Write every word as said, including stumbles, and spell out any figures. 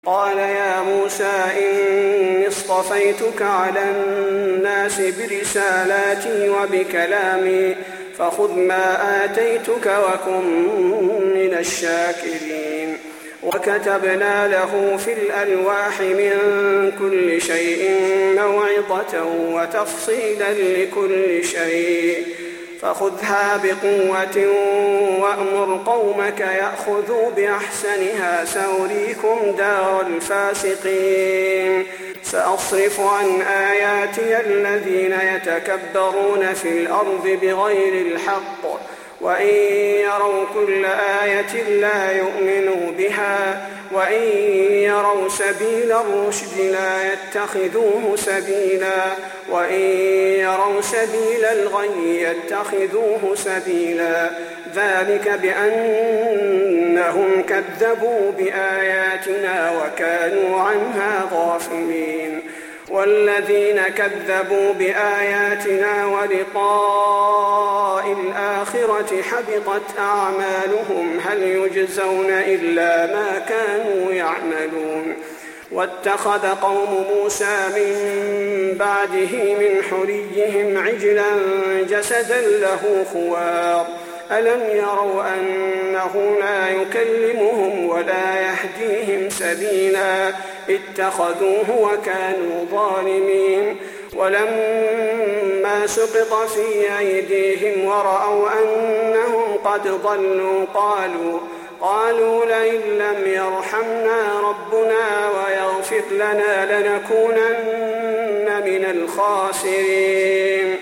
قال يا موسى إني اصطفيتك على الناس برسالاتي وبكلامي فخذ ما آتيتك وكن من الشاكرين. وكتبنا له في الألواح من كل شيء موعظة وتفصيلا لكل شيء فخذها بقوة وأمر قومك يأخذوا بأحسنها سأريكم دار الفاسقين. سأصرف عن آياتي الذين يتكبرون في الأرض بغير الحق وإن يروا كل آية لا يؤمنوا بها وإن يروا سبيل الرشد لا يتخذوه سبيلا وإن يروا سبيل الغي يتخذوه سبيلا ذلك بأنهم كذبوا بآياتنا وكانوا عنها غافلين. والذين كذبوا بآياتنا ولقاء الآخرة حبطت أعمالهم هل يجزون إلا ما كانوا يعملون. واتخذ قوم موسى من بعده من حليهم عجلا جسدا له خوار ألم يروا أنه لا يكلمهم ولا يهديهم سبيلا اتخذوه وكانوا ظالمين. ولما سقط في أيديهم ورأوا أنهم قد ضلوا قالوا قالوا لئن لم يرحمنا ربنا ويغفر لنا لنكونن من الخاسرين.